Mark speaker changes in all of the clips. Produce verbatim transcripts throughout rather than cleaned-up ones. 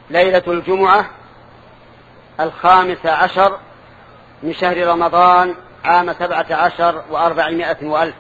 Speaker 1: ليلة الجمعة الخامس عشر من شهر رمضان عام سبعة عشر وأربعمائة وألف،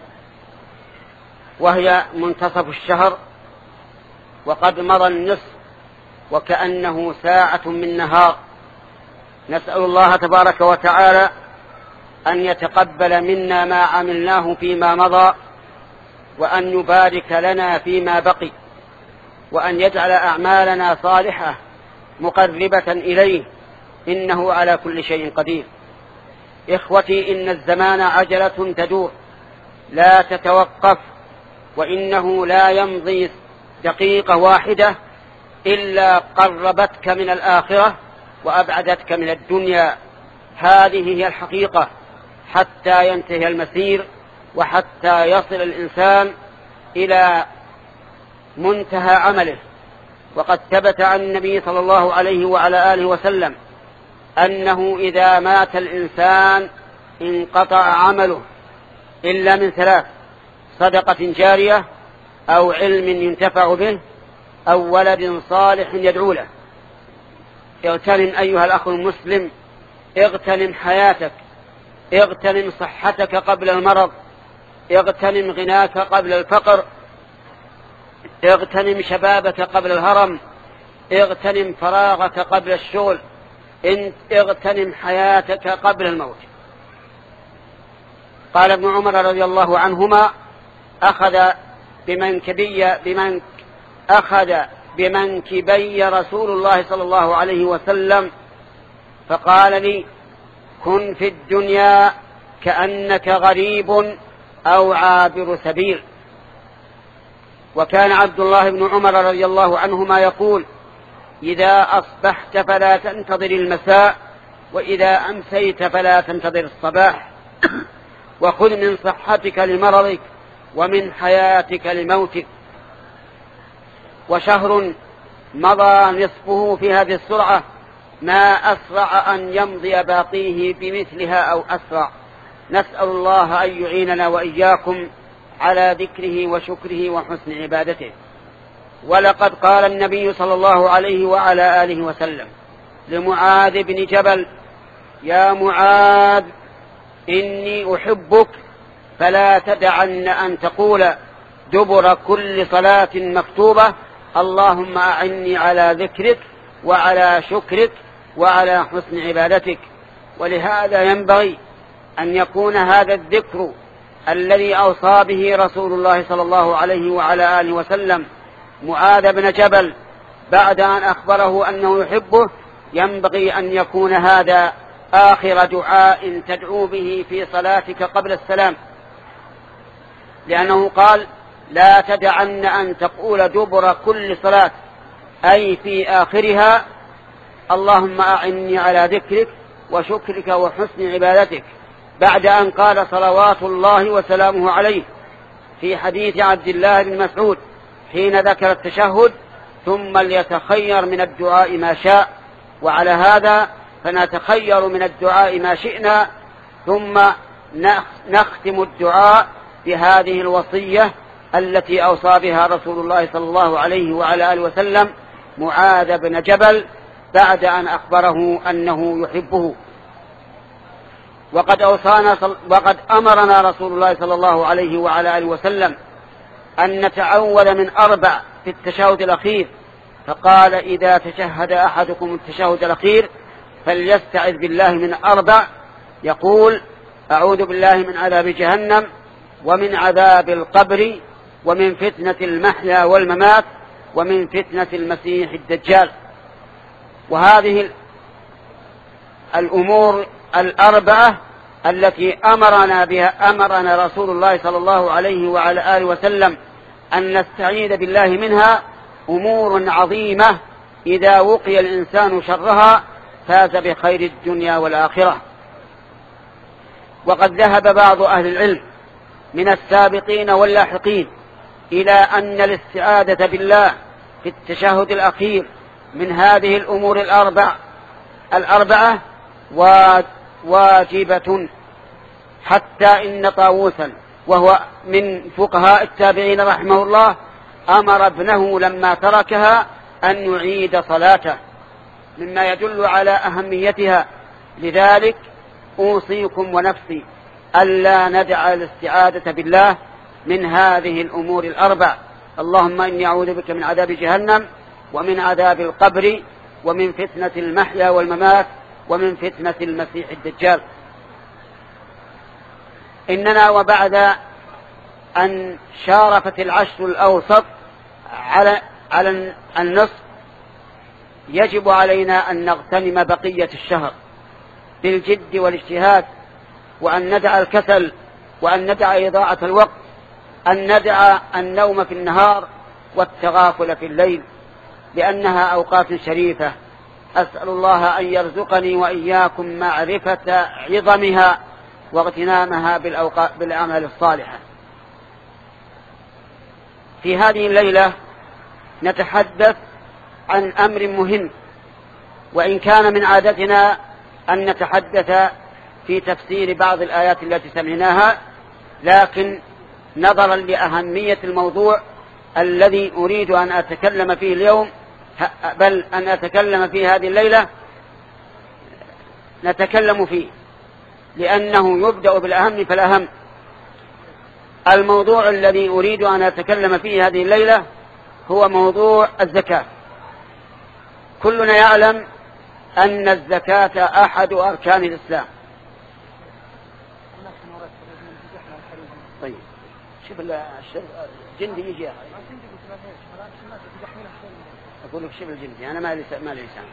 Speaker 1: وهي منتصف الشهر، وقد مضى النصف وكأنه ساعة من نهار. نسأل الله تبارك وتعالى أن يتقبل منا ما عملناه فيما مضى، وأن يبارك لنا فيما بقي، وأن يجعل أعمالنا صالحة مقربة إليه، إنه على كل شيء قدير. إخوتي، إن الزمان عجلة تدور لا تتوقف، وإنه لا يمضي دقيقة واحدة إلا قربتك من الآخرة وأبعدتك من الدنيا. هذه هي الحقيقة حتى ينتهي المسير، وحتى يصل الإنسان إلى منتهى عمله. وقد ثبت عن النبي صلى الله عليه وعلى آله وسلم أنه إذا مات الإنسان انقطع عمله إلا من ثلاث: صدقة جارية، أو علم ينتفع به، أو ولد صالح يدعو له. اغتنم أيها الأخ المسلم، اغتنم حياتك، اغتنم صحتك قبل المرض، اغتنم غناك قبل الفقر، اغتنم شبابك قبل الهرم، اغتنم فراغك قبل الشغل، اغتنم حياتك قبل الموت. قال ابن عمر رضي الله عنهما: أخذ بمنكبي بمن أخذ بمنكبي رسول الله صلى الله عليه وسلم فقال لي: كن في الدنيا كأنك غريب أو عابر سبيل. وكان عبد الله بن عمر رضي الله عنهما يقول: إذا أصبحت فلا تنتظر المساء، وإذا أمسيت فلا تنتظر الصباح، وخذ من صحتك لمرضك، ومن حياتك لموتك. وشهر مضى نصفه في هذه السرعة، ما أسرع أن يمضي باقيه بمثلها أو أسرع. نسأل الله أن يعيننا وإياكم على ذكره وشكره وحسن عبادته. ولقد قال النبي صلى الله عليه وعلى آله وسلم لمعاذ بن جبل: يا معاذ، إني أحبك، فلا تدعن أن تقول دبر كل صلاة مكتوبة: اللهم أعني على ذكرك وعلى شكرك وعلى حسن عبادتك. ولهذا ينبغي أن يكون هذا الذكر الذي أوصى به رسول الله صلى الله عليه وعلى آله وسلم معاذ بن جبل بعد أن أخبره أنه يحبه، ينبغي أن يكون هذا آخر دعاء تدعو به في صلاتك قبل السلام، لأنه قال: لا تدعن أن تقول دبر كل صلاة، أي في آخرها: اللهم أعني على ذكرك وشكرك وحسن عبادتك، بعد أن قال صلوات الله وسلامه عليه في حديث عبد الله بن مسعود حين ذكر التشهد: ثم ليتخير من الدعاء ما شاء. وعلى هذا فنتخير من الدعاء ما شئنا، ثم نختم الدعاء بهذه الوصية التي أوصى بها رسول الله صلى الله عليه وعلى آله وسلم معاذ بن جبل بعد أن أخبره أنه يحبه. وقد أوصانا وقد أمرنا رسول الله صلى الله عليه وعلى آله وسلم أن نتعوذ من أربع في التشهد الأخير، فقال: إذا تشهد أحدكم التشهد الأخير فليستعذ بالله من أربع، يقول: أعوذ بالله من عذاب جهنم، ومن عذاب القبر، ومن فتنة المحيا والممات، ومن فتنة المسيح الدجال. وهذه الأمور الأربعة التي أمرنا بها أمرنا رسول الله صلى الله عليه وعلى آله وسلم أن نستعيذ بالله منها أمور عظيمة، إذا وقي الإنسان شرها فاز بخير الدنيا والآخرة. وقد ذهب بعض أهل العلم من السابقين واللاحقين إلى أن الاستعاذة بالله في التشهد الأخير من هذه الأمور الأربع الأربعة واجبة، حتى إن طاووسا وهو من فقهاء التابعين رحمه الله أمر ابنه لما تركها أن يعيد صلاته، مما يدل على أهميتها. لذلك أوصيكم ونفسي ألا ندع الاستعاذة بالله من هذه الأمور الأربع. اللهم إني أعوذ بك من عذاب جهنم ومن عذاب القبر ومن فتنة المحيا والممات ومن فتنة المسيح الدجال. إننا وبعد أن شارفت العشر الأوسط على على النصف يجب علينا أن نغتنم بقية الشهر بالجد والاجتهاد، وأن ندع الكسل، وأن ندع إضاعة الوقت، أن ندع النوم في النهار والتغافل في الليل، لأنها أوقات شريفة. أسأل الله أن يرزقني وإياكم معرفة عظمها واغتنامها بالأعمال الصالحة. في هذه الليلة نتحدث عن أمر مهم، وإن كان من عادتنا أن نتحدث في تفسير بعض الآيات التي سمعناها، لكن نظرا لأهمية الموضوع الذي أريد أن أتكلم فيه اليوم، بل أن أتكلم فيه هذه الليلة، نتكلم فيه لأنه يبدأ بالأهم فالأهم. الموضوع الذي أريد أن أتكلم فيه هذه الليلة هو موضوع الزكاة. كلنا يعلم أن الزكاة أحد أركان الإسلام. طيب شوف الجندي يجي أقول لك شوف الجندي، أنا ما لي ما لي لسان.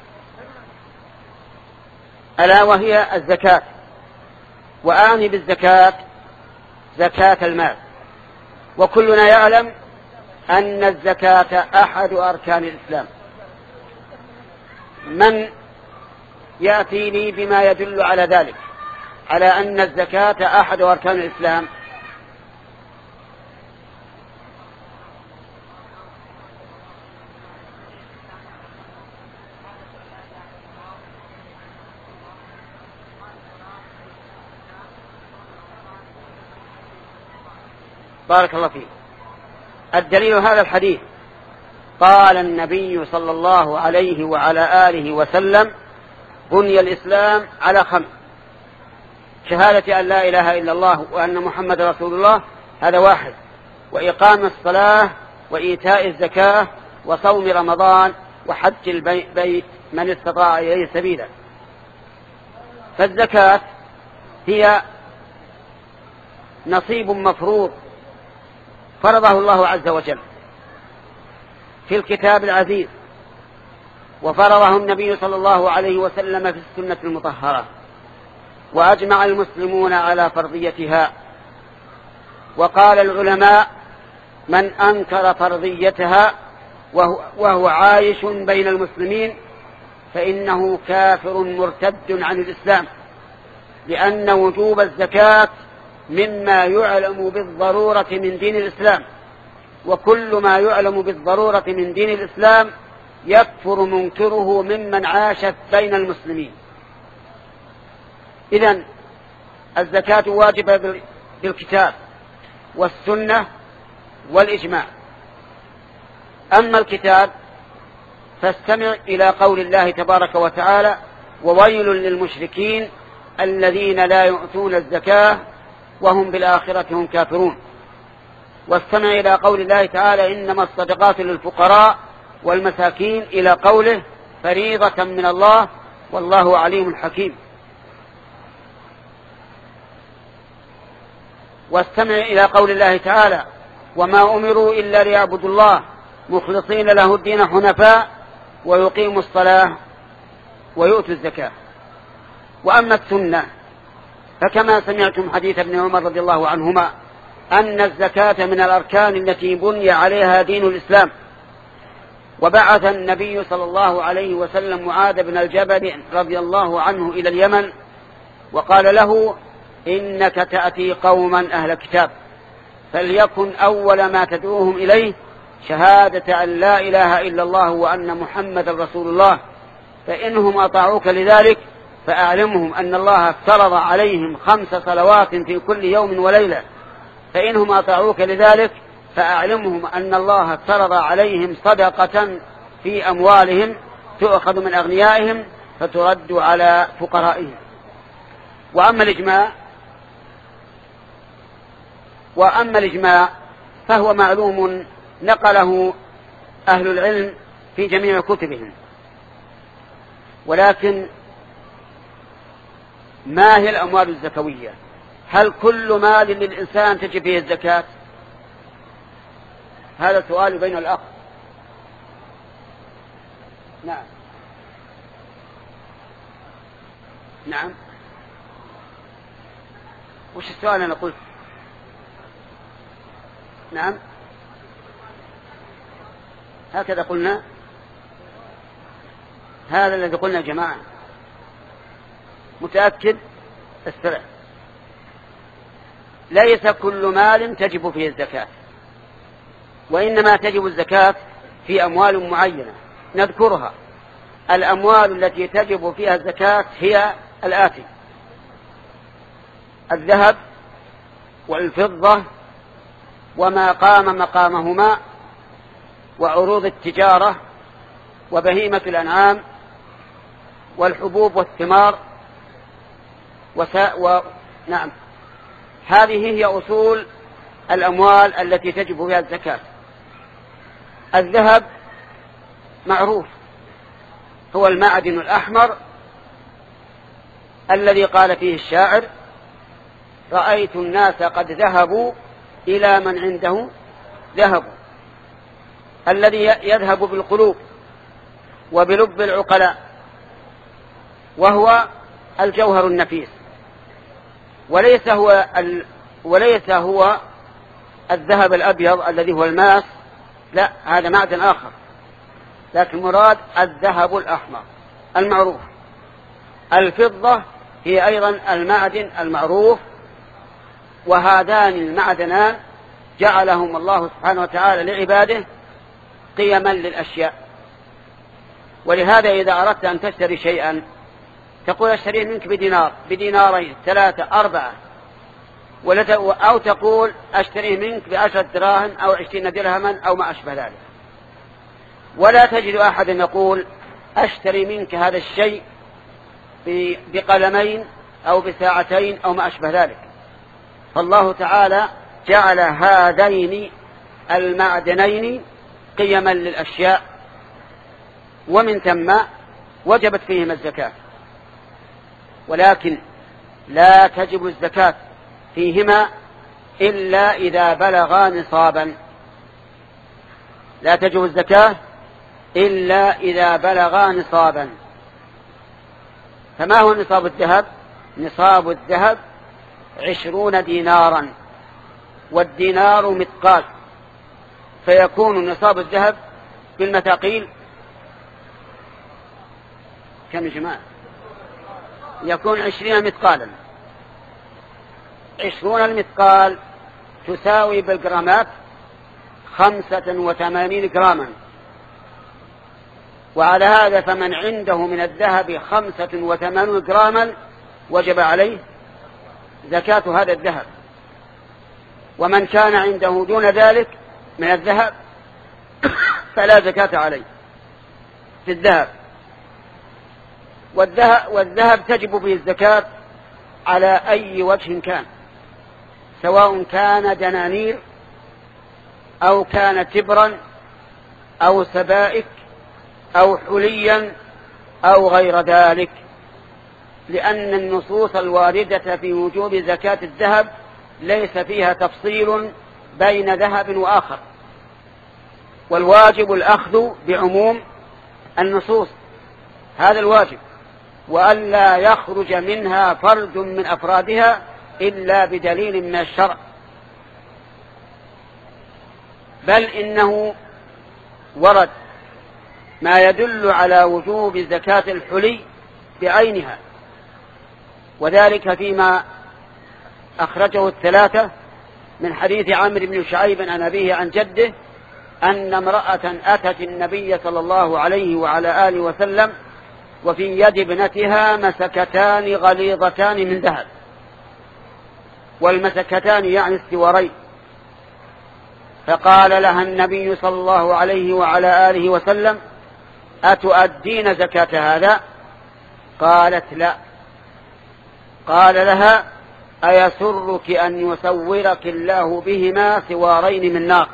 Speaker 1: ألا وهي الزكاة، وأعني بالزكاة زكاة المال. وكلنا يعلم أن الزكاة أحد أركان الإسلام. من يأتي لي بما يدل على ذلك، على أن الزكاة أحد أركان الإسلام؟ بارك الله فيك. الدليل هذا الحديث، قال النبي صلى الله عليه وعلى آله وسلم: بني الإسلام على خمس: شهادة أن لا إله إلا الله وأن محمد رسول الله، هذا واحد، وإقام الصلاة وإيتاء الزكاة وصوم رمضان وحج البيت من استطاع إليه سبيلا. فالزكاة هي نصيب مفروض فرضه الله عز وجل في الكتاب العزيز، وفرضه النبي صلى الله عليه وسلم في السنة المطهرة، وأجمع المسلمون على فرضيتها. وقال العلماء: من أنكر فرضيتها وهو, وهو عايش بين المسلمين فإنه كافر مرتد عن الإسلام، لأن وجوب الزكاة مما يعلم بالضرورة من دين الإسلام، وكل ما يعلم بالضرورة من دين الإسلام يكفر منكره ممن عاش بين المسلمين. إذن الزكاة واجبة بالكتاب والسنة والإجماع. أما الكتاب فاستمع إلى قول الله تبارك وتعالى: وويل للمشركين الذين لا يؤتون الزكاة وهم بالآخرة هم كافرون. واستمع إلى قول الله تعالى: إنما الصدقات للفقراء والمساكين، إلى قوله: فريضة من الله والله عليم حكيم. واستمع إلى قول الله تعالى: وما أمروا إلا ليعبدوا الله مخلصين له الدين حنفاء ويقيموا الصلاة ويؤتوا الزكاة. وأما السنة فكما سمعتم حديث ابن عمر رضي الله عنهما أن الزكاة من الأركان التي بني عليها دين الإسلام. وبعث النبي صلى الله عليه وسلم معاذ بن الجبل رضي الله عنه إلى اليمن، وقال له: إنك تأتي قوما أهل كتاب، فليكن أول ما تدعوهم إليه شهادة أن لا إله إلا الله وأن محمد رسول الله، فإنهم أطاعوك لذلك فأعلمهم أن الله افترض عليهم خمس صلوات في كل يوم وليلة، فإنهم أطاعوك لذلك فأعلمهم أن الله افترض عليهم صدقة في أموالهم، تؤخذ من أغنيائهم فترد على فقرائهم. وأما الإجماع وأما الإجماع فهو معلوم نقله أهل العلم في جميع كتبهم، ولكن ما هي الأموال الزكوية؟ هل كل مال للإنسان تجب فيه الزكاة؟ هذا سؤال بين الأخ. نعم نعم وش السؤال أنا قلت؟ نعم هكذا قلنا، هذا الذي قلنا يا جماعة. متأكد؟ استرع. ليس كل مال تجب فيه الزكاة، وإنما تجب الزكاة في أموال معينة نذكرها. الأموال التي تجب فيها الزكاة هي الآتي: الذهب والفضة وما قام مقامهما، وعروض التجارة، وبهيمة الأنعام، والحبوب والثمار وسا... و... نعم هذه هي أصول الأموال التي تجب فيها الزكاة. الذهب معروف، هو المعدن الأحمر الذي قال فيه الشاعر: رأيت الناس قد ذهبوا إلى من عنده ذهب، الذي يذهب بالقلوب وبلب العقلاء، وهو الجوهر النفيس، وليس هو ال... وليس هو الذهب الأبيض الذي هو الماس، لا، هذا معدن آخر، لكن مراد الذهب الأحمر المعروف. الفضة هي أيضا المعدن المعروف، وهذان المعدنان جعلهم الله سبحانه وتعالى لعباده قيما للأشياء. ولهذا إذا أردت أن تشتري شيئا تقول اشتريه منك بدينار، بدينارين، ثلاثة، أربعة، أو تقول اشتريه منك بعشرة دراهم أو عشرين درهما أو ما أشبه ذلك. ولا تجد أحد يقول أشتري منك هذا الشيء بقلمين أو بساعتين أو ما أشبه ذلك. فالله تعالى جعل هذين المعدنين قيما للأشياء، ومن ثم وجبت فيهما الزكاة. ولكن لا تجب الزكاة فيهما إلا إذا بلغا نصابا. لا تجب الزكاة إلا إذا بلغا نصابا. فما هو نصاب الذهب؟ نصاب الذهب عشرون دينارا، والدينار مثقال، فيكون نصاب الذهب بالمثاقيل كم يا جماعة؟ يكون عشرين مثقالا. عشرون المثقال تساوي بالجرامات خمسة وثمانين جراما. وعلى هذا فمن عنده من الذهب خمسة وثمانين جراما وجب عليه زكاة هذا الذهب. ومن كان عنده دون ذلك من الذهب فلا زكاة عليه في الذهب. والذهب, والذهب تجب به الزكاة على أي وجه كان، سواء كان دنانير أو كان تبرا أو سبائك أو حليا أو غير ذلك، لأن النصوص الواردة في وجوب زكاة الذهب ليس فيها تفصيل بين ذهب وآخر، والواجب الأخذ بعموم النصوص، هذا الواجب، وألا يخرج منها فرد من أفرادها إلا بدليل من الشرع. بل إنه ورد ما يدل على وجوب زكاة الحلي بعينها، وذلك فيما أخرجه الثلاثة من حديث عمرو بن شعيب عن أبيه عن جده أن امرأة أتت النبي صلى الله عليه وعلى آله وسلم وفي يد ابنتها مسكتان غليظتان من ذهب، والمسكتان يعني السوارين. فقال لها النبي صلى الله عليه وعلى آله وسلم: أتؤدين زكاة هذا؟ قالت لا. قال لها أيسرك أن يسورك الله بهما سوارين من نار؟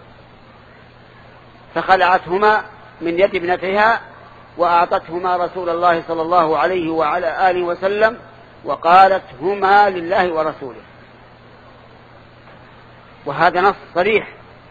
Speaker 1: فخلعتهما من يد ابنتها وأعطتهما رسول الله صلى الله عليه وعلى آله وسلم وقالت هما لله ورسوله. وهذا نص صريح.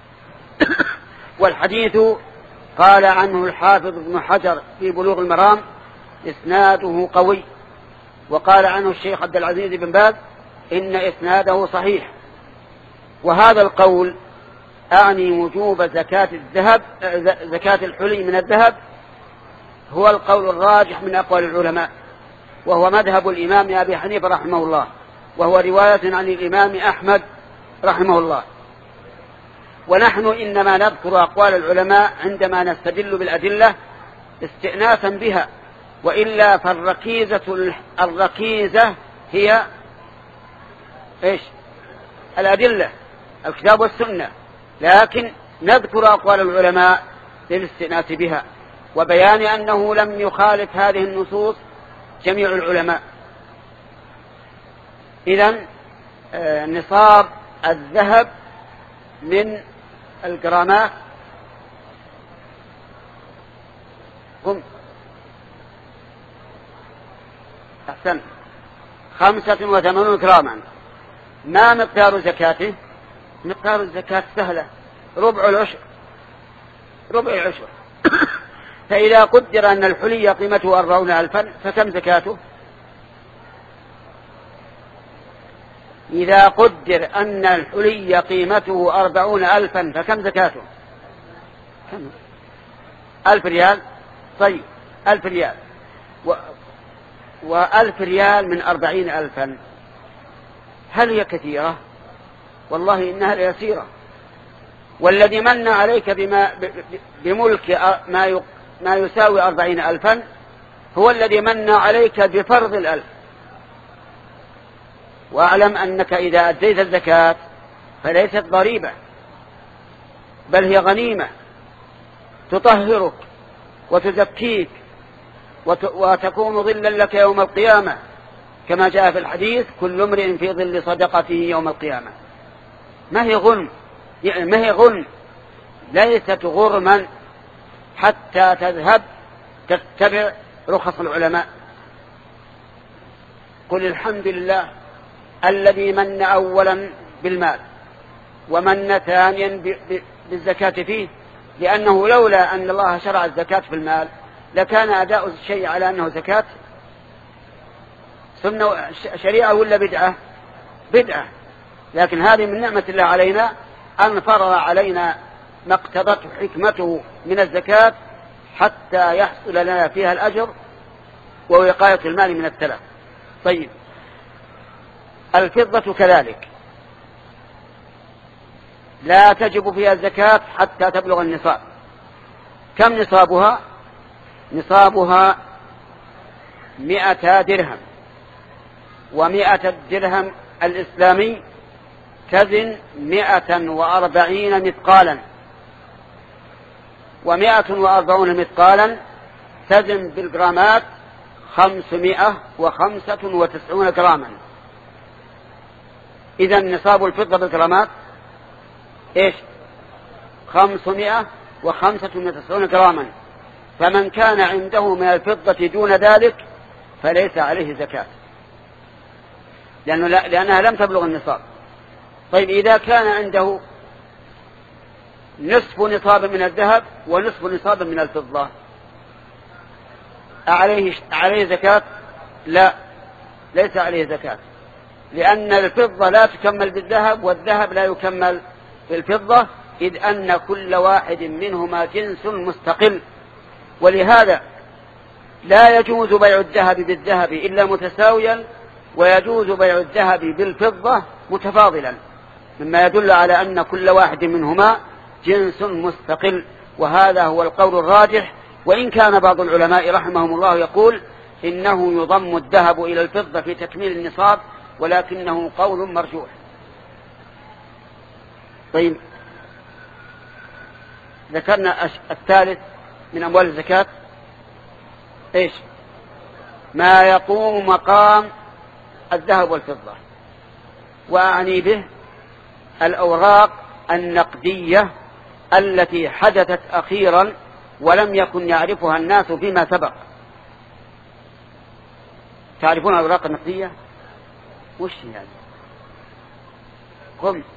Speaker 1: والحديث قال عنه الحافظ ابن حجر في بلوغ المرام إسناده قوي، وقال عنه الشيخ عبد العزيز بن باز إن إسناده صحيح. وهذا القول أعني وجوب زكاة الذهب زكاة الحلي من الذهب هو القول الراجح من أقوال العلماء، وهو مذهب الإمام أبي حنيفة رحمه الله، وهو رواية عن الإمام أحمد رحمه الله. ونحن إنما نذكر أقوال العلماء عندما نستدل بالأدلة استئناسا بها، وإلا فالركيزة الركيزة هي إيش؟ الأدلة، الكتاب والسنة، لكن نذكر أقوال العلماء للاستئناس بها وبيان أنه لم يخالف هذه النصوص جميع العلماء. إذن آه نصاب الذهب من الجرامات قم أحسن خمسة وثمانون جراما. ما مقدار زكاته؟ مقدار الزكاة سهلة، ربع العشر، ربع العشر. فإذا قدر أن الحلي قيمته أربعون ألفا فكم زكاته؟ إذا قدر أن الحلي قيمته أربعون ألفا فكم زكاته؟ كم؟ ألف ريال. طيب ألف ريال و... وألف ريال من أربعين ألفا هل هي كثيرة؟ والله إنها يسيرة. والذي من عليك بما بملك ما ما يساوي أربعين ألفا هو الذي من عليك بفرض الألف. واعلم أنك إذا أديت الزكاة فليست ضريبة، بل هي غنيمة تطهرك وتزكيك وتكون ظلا لك يوم القيامة، كما جاء في الحديث كل امرئ في ظل صدقته يوم القيامة. ما هي غنم، ما هي غنم، ليست غرما حتى تذهب تتبع رخص العلماء. قل الحمد لله الذي من أولا بالمال ومن ثانيا بالزكاة فيه، لأنه لولا أن الله شرع الزكاة في المال لكان أداء الشيء على أنه زكاة سنة شريعة ولا بدعة؟ بدعة. لكن هذه من نعمة الله علينا أن فرض علينا ما اقتضته حكمته من الزكاة حتى يحصل لنا فيها الأجر ووقاية المال من التلف. طيب الفضة كذلك لا تجب فيها الزكاة حتى تبلغ النصاب. كم نصابها؟ نصابها مئة درهم، ومئة الدرهم الإسلامي تزن مئة وأربعين مثقالا، ومئة وأربعون مثقالا تزن بالجرامات خمسمائة وخمسة وتسعون جراما. إذا نصاب الفضة بالجرامات إيش؟ خمسمائة وخمسة وتسعون جراما. فمن كان عنده من الفضة دون ذلك فليس عليه زكاة، لأنه لا لأنها لم تبلغ النصاب. طيب إذا كان عنده نصف نصاب من الذهب ونصف نصاب من الفضة عليه عليه زكاة؟ لا، ليس عليه زكاة، لأن الفضة لا تكمل بالذهب والذهب لا يكمل بالفضة، إذ أن كل واحد منهما جنس مستقل. ولهذا لا يجوز بيع الذهب بالذهب إلا متساويا، ويجوز بيع الذهب بالفضة متفاضلا، مما يدل على أن كل واحد منهما جنس مستقل. وهذا هو القول الراجح، وإن كان بعض العلماء رحمهم الله يقول إنه يضم الذهب إلى الفضة في تكميل النصاب، ولكنه قول مرجوح. طيب ذكرنا الثالث من أموال الزكاة إيش ما يقوم مقام الذهب والفضة، وأعني به الأوراق النقدية التي حدثت أخيرا ولم يكن يعرفها الناس فيما سبق. تعرفون الأوراق النقدية؟ وش يعني؟ قم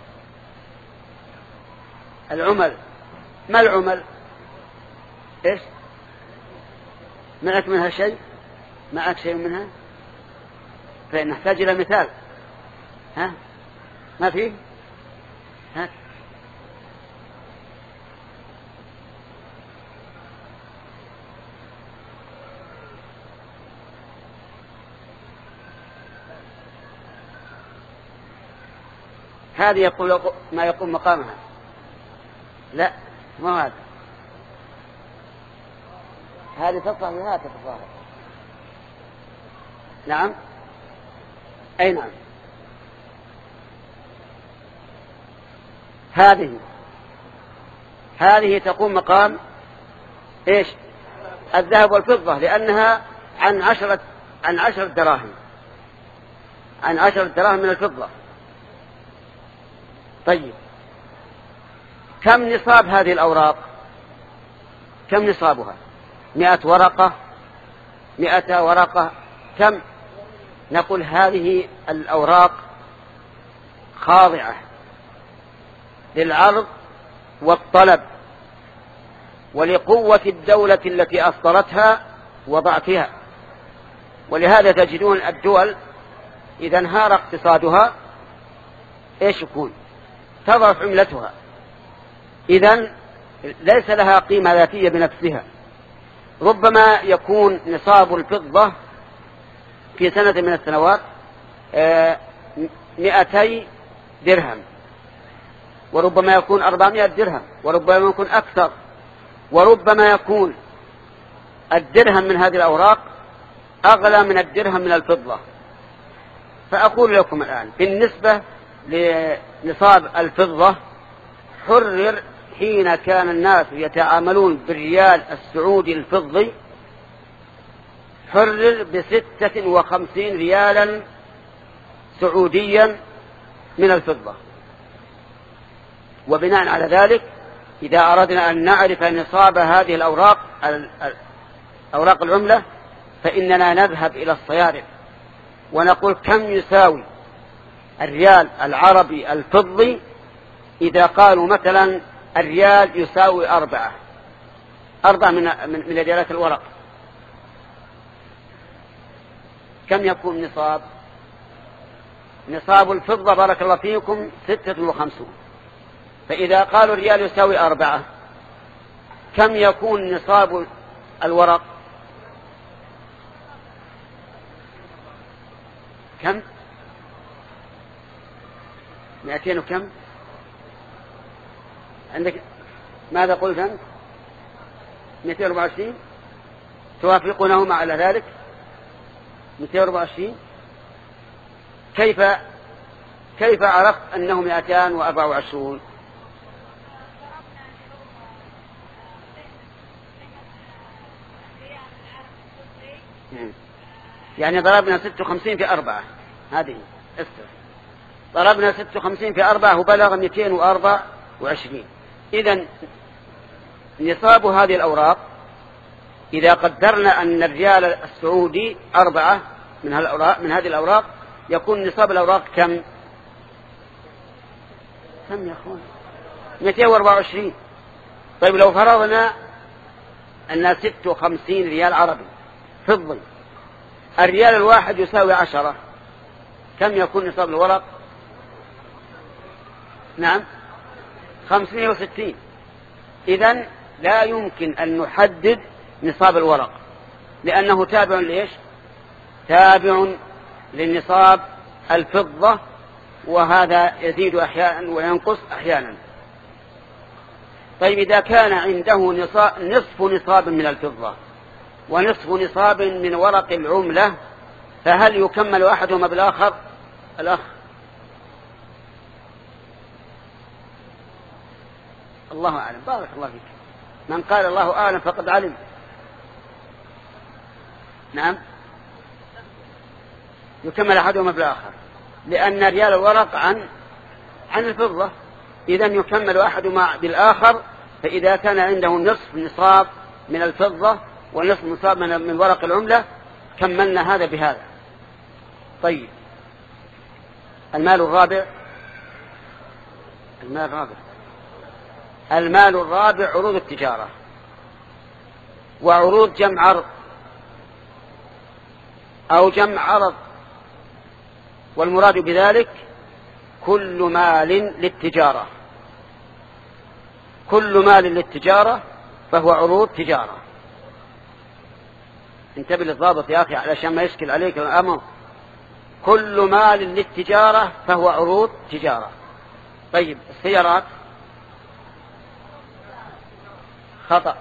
Speaker 1: العمل. ما العمل؟ إيش معك منها شيء؟ معك شيء منها؟ فنحتاج إلى مثال. ها ما فيه؟ ها هذه يقول ما يقوم مقامها. لا ما هذا، هذه تطلع لها تتفاضل. نعم أي نعم هذه هذه تقوم مقام إيش الذهب والفضة، لأنها عن عشرة عن عشرة دراهم عن عشرة دراهم من الفضة. طيب كم نصاب هذه الأوراق؟ كم نصابها؟ مئة ورقة مئة ورقة كم؟ نقول هذه الأوراق خاضعة للعرض والطلب ولقوة الدولة التي أصدرتها وضعفها، ولهذا تجدون الدول إذا انهار اقتصادها إيش يكون؟ تضعف عملتها، إذن ليس لها قيمة ذاتية بنفسها. ربما يكون نصاب الفضة في سنة من السنوات مئتي درهم، وربما يكون أربعمائة درهم، وربما يكون أكثر، وربما يكون الدرهم من هذه الأوراق أغلى من الدرهم من الفضة. فأقول لكم الآن بالنسبة لنصاب الفضة حرر حين كان الناس يتعاملون بالريال السعودي الفضي، حرر بستة وخمسين ريالا سعوديا من الفضة. وبناء على ذلك إذا أردنا أن نعرف نصاب هذه الأوراق أوراق العملة فإننا نذهب إلى الصيارف ونقول كم يساوي الريال العربي الفضي. إذا قالوا مثلا الريال يساوي أربعة أربعة من من ريالات الورق، كم يكون نصاب؟ نصاب الفضة بارك الله فيكم ستة وخمسون. فإذا قالوا الريال يساوي أربعة كم يكون نصاب الورق؟ كم؟ مئتين وكم؟ عندك ماذا قلت أنت؟ مئتين وأربعة وعشرين. توافقونه على ذلك؟ مئتين وأربعة وعشرين. كيف كيف عرفت أنه مئتان وأربعة وعشرون؟ يعني ضربنا ستة وخمسين في أربعة، هذه استر. ضربنا ستة وخمسين في أربعة وبلغ مئتين وأربعة وعشرين. إذن نصاب هذه الأوراق إذا قدرنا أن الريال السعودي أربعة من هالأوراق من هذه الأوراق يكون نصاب الأوراق كم؟ كم يا أخوان؟ مئتين وأربعة وعشرين. طيب لو فرضنا أن ستة وخمسين ريال عربي فضي، الريال الواحد يساوي عشرة، كم يكون نصاب الورق؟ نعم خمسمائة وستين. إذن لا يمكن أن نحدد نصاب الورق لأنه تابع لإيش؟ تابع للنصاب الفضة، وهذا يزيد أحيانا وينقص أحيانا. طيب إذا كان عنده نصاب نصف نصاب من الفضة ونصف نصاب من ورق العملة فهل يكمل أحدهما بالآخر؟ الأخ الله أعلم. بارك الله فيك. من قال الله أعلم فقد علم. نعم يكمل أحدهما بالآخر، لأن ريال الورق عن عن الفضة، إذا يكمل أحدهما بالآخر. فإذا كان عنده نصف نصاب من الفضة ونصف نصاب من ورق العملة كملنا هذا بهذا. طيب المال الرابع المال الرابع المال الرابع عروض التجارة. وعروض جمع عرض أو جمع عرض، والمراد بذلك كل مال للتجارة. كل مال للتجارة فهو عروض تجارة. انتبه للضابط يا أخي علشان ما يشكل عليك الأمر. كل مال للتجارة فهو عروض تجارة. طيب السيارات خطأ.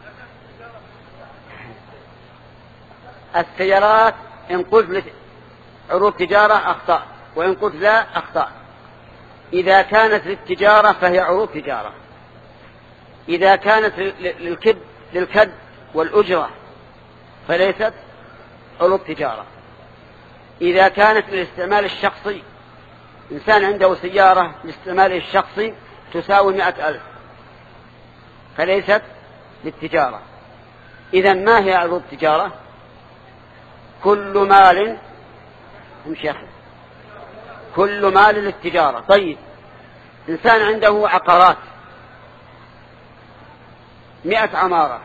Speaker 1: السيارات إن قلت عروض تجارة أخطأ، وإن قلت لا أخطأ. إذا كانت للتجارة فهي عروض تجارة. إذا كانت للكد للكد والأجرة فليست عروض تجارة. إذا كانت للاستعمال الشخصي، إنسان عنده سيارة لاستعماله الشخصي تساوي مئة ألف فليست للتجارة. إذا ما هي عروض تجارة؟ كل مال مش يخلق كل مال للتجارة. طيب إنسان عنده عقارات مئة عمارة،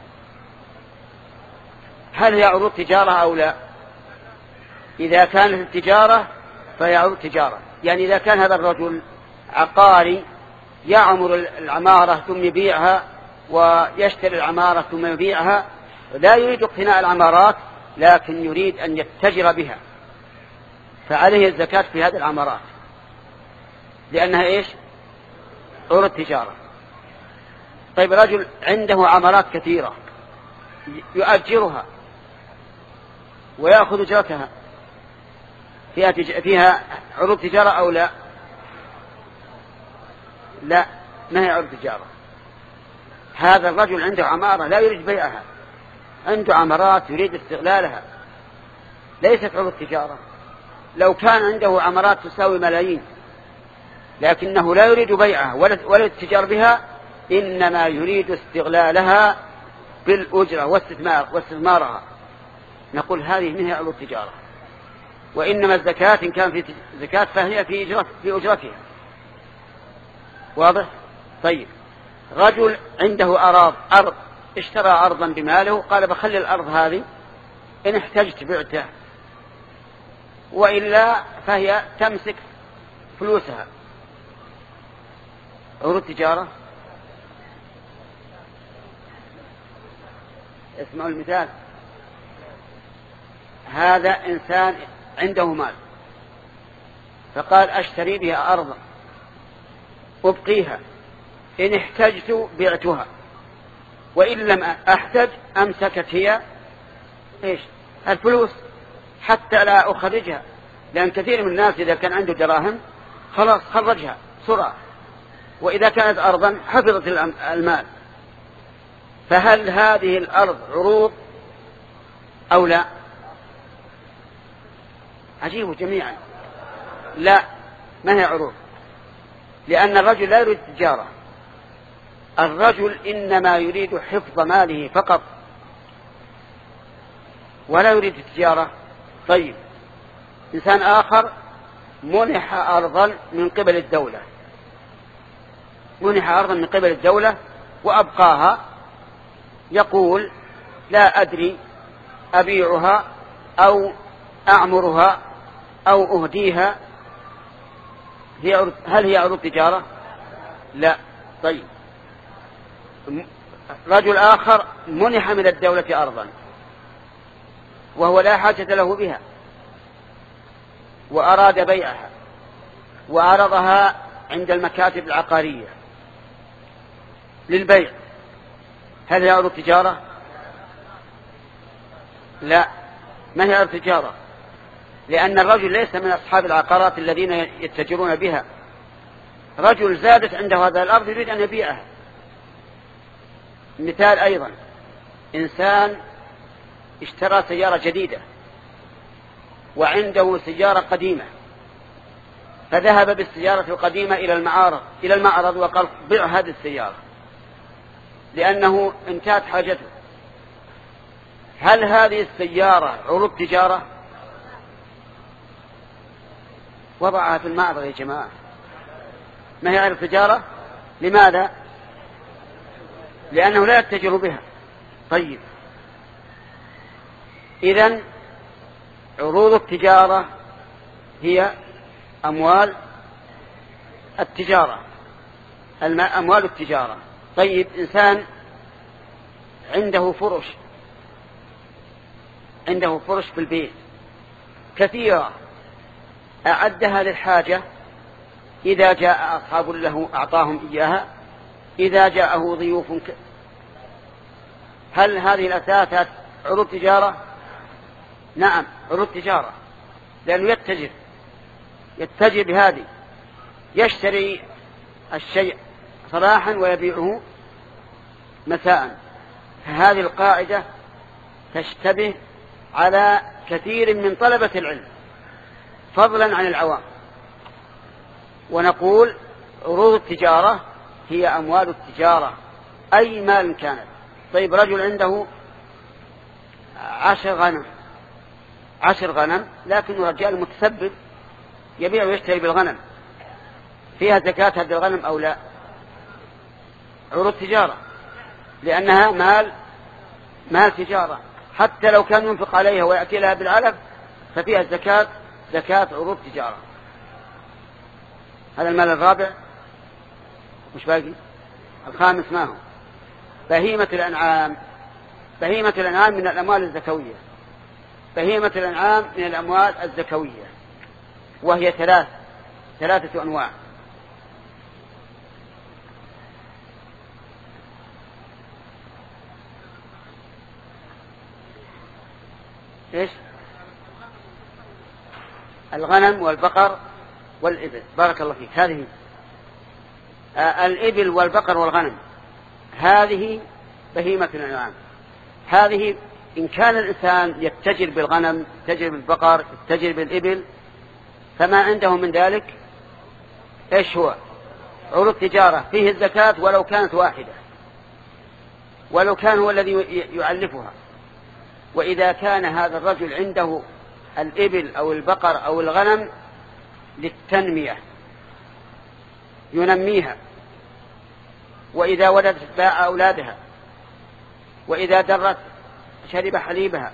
Speaker 1: هل هي عروض تجارة أو لا؟ إذا كانت التجارة فهي عروض تجارة. يعني إذا كان هذا الرجل عقاري يعمر العمارة ثم يبيعها ويشتري العمارة ثم يبيعها، لا يريد اقتناء العمارات لكن يريد أن يتجر بها، فعليه الزكاة في هذه العمارات لأنها إيش؟ عروض تجارة. طيب رجل عنده عمارات كثيرة يؤجرها ويأخذ أجرتها، فيها, تج... فيها عروض تجارة أو لا؟ لا، ما هي عروض تجارة. هذا الرجل عنده عمارة لا يريد بيعها، عنده عمارات يريد استغلالها، ليست عروض تجارة. لو كان عنده عمارات تساوي ملايين لكنه لا يريد بيعها ولا التجار بها، إنما يريد استغلالها بالأجرة واستثمار واستثمارها، نقول هذه منها عروض تجارة. وإنما الزكاة إن كان في زكاة فهي في أجرة في أجرتها. واضح؟ طيب رجل عنده أراض أرض اشترى أرضا بماله، قال بخلي الأرض هذه إن احتجت بعتها، وإلا فهي تمسك فلوسها. عروض تجارة. اسمعوا المثال. هذا إنسان عنده مال فقال أشتري بها أرضا أبقيها، إن احتجت بعتها، وإن لم أحتج أمسكت هي إيش؟ الفلوس حتى لا أخرجها، لأن كثير من الناس إذا كان عنده دراهم خلاص خرجها بسرعة، وإذا كانت أرضا حفظت المال. فهل هذه الأرض عروض أو لا؟ عجيب جميعا. لا، ما هي عروض، لأن الرجل لا يريد التجارة. الرجل إنما يريد حفظ ماله فقط ولا يريد التجارة. طيب إنسان آخر منح أرضا من قبل الدولة منح أرضا من قبل الدولة وأبقاها، يقول لا أدري أبيعها أو أعمرها أو أهديها، هل هي عروض تجارة؟ لا. طيب رجل آخر منح من الدولة أرضا وهو لا حاجة له بها وأراد بيعها وعرضها عند المكاتب العقارية للبيع، هل هي عروض تجارة؟ لا، ما هي عروض تجارة، لأن الرجل ليس من أصحاب العقارات الذين يتجرون بها. رجل زادت عنده هذا الأرض يريد أن يبيعها. مثال أيضا، إنسان اشترى سيارة جديدة وعنده سيارة قديمة، فذهب بالسيارة القديمة إلى المعارض إلى المعرض وقال بيع هذه السيارة لأنه انتهت حاجته. هل هذه السيارة عروض تجارة؟ وضعها في المعرض يا جماعة، ما هي عروض تجارة. لماذا؟ لأنه لا يتجر بها. طيب، إذن عروض التجارة هي أموال التجارة، أموال التجارة. طيب، إنسان عنده فرش عنده فرش في البيت كثيرة، أعدها للحاجة، إذا جاء أصحاب له أعطاهم إياها، إذا جاءه ضيوف ك... هل هذه الأثاثات عروض تجارة؟ نعم، عروض تجارة، لأنه يتجر يتجر بهذه، يشتري الشيء صباحا ويبيعه مساء. فهذه القاعدة تشتبه على كثير من طلبة العلم فضلا عن العوام. ونقول عروض التجارة هي أموال التجارة أي مال كانت. طيب، رجل عنده عشر غنم عشر غنم لكنه رجال متسبب يبيع ويشتري بالغنم، فيها زكاة هذه الغنم أو لا؟ عروض تجارة، لأنها مال مال تجارة، حتى لو كان ينفق عليها ويأتي لها بالعلف ففيها زكاة زكاة عروض تجارة. هذا المال الرابع. مش باقي الخامس. ما هو؟ بهيمة الأنعام. بهيمة الأنعام من الأموال الزكوية. بهيمة الأنعام من الأموال الزكوية، وهي ثلاث ثلاثة أنواع. إيش؟ الغنم والبقر والإبل. بارك الله فيك. هذه آه الإبل والبقر والغنم هذه بهيمة الأنعام. هذه إن كان الإنسان يتجر بالغنم، يتجر بالبقر، يتجر بالإبل، فما عنده من ذلك إيش هو؟ عروض تجارة فيه الزكاة ولو كانت واحدة، ولو كان هو الذي يعلفها. وإذا كان هذا الرجل عنده الإبل أو البقر أو الغنم للتنمية ينميها، وإذا ولدت باع أولادها، وإذا درت شرب حليبها،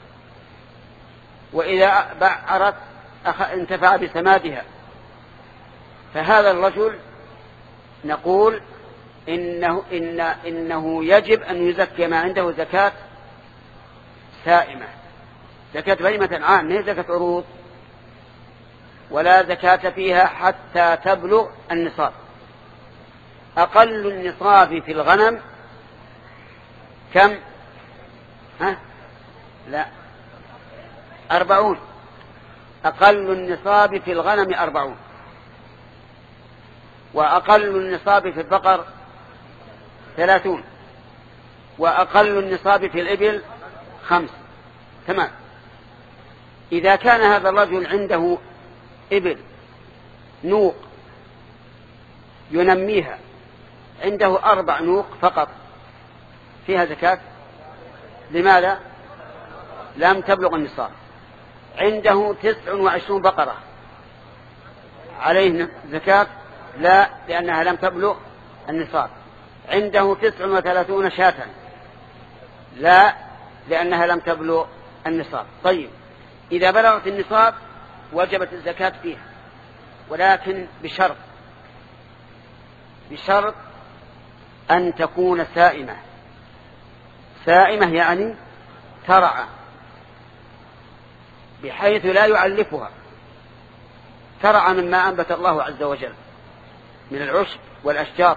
Speaker 1: وإذا بعرت انتفع بسمادها، فهذا الرجل نقول إنه, إن إنه يجب أن يزكي ما عنده زكاة سائمة، زكاة بهيمة عام، ما هي زكاة عروض، ولا زكاة فيها حتى تبلغ النصاب. أقل النصاب في الغنم كم؟ ها؟ لا، أربعون. أقل النصاب في الغنم أربعون، وأقل النصاب في البقر ثلاثون، وأقل النصاب في الإبل خمس. تمام. إذا كان هذا الرجل عنده إبل نوق ينميها، عنده أربع نوق فقط، فيها زكاة. لماذا؟ لم تبلغ النصاب. عنده تسع وعشرون بقرة، عليه زكاة؟ لا، لأنها لم تبلغ النصاب. عنده تسع وثلاثون شاة، لا، لأنها لم تبلغ النصاب. طيب، إذا بلغت النصاب وجبت الزكاة فيها، ولكن بشرط بشرط أن تكون سائمة. سائمة يعني ترعى، بحيث لا يعلفها، ترعى مما أنبت الله عز وجل من العشب والأشجار.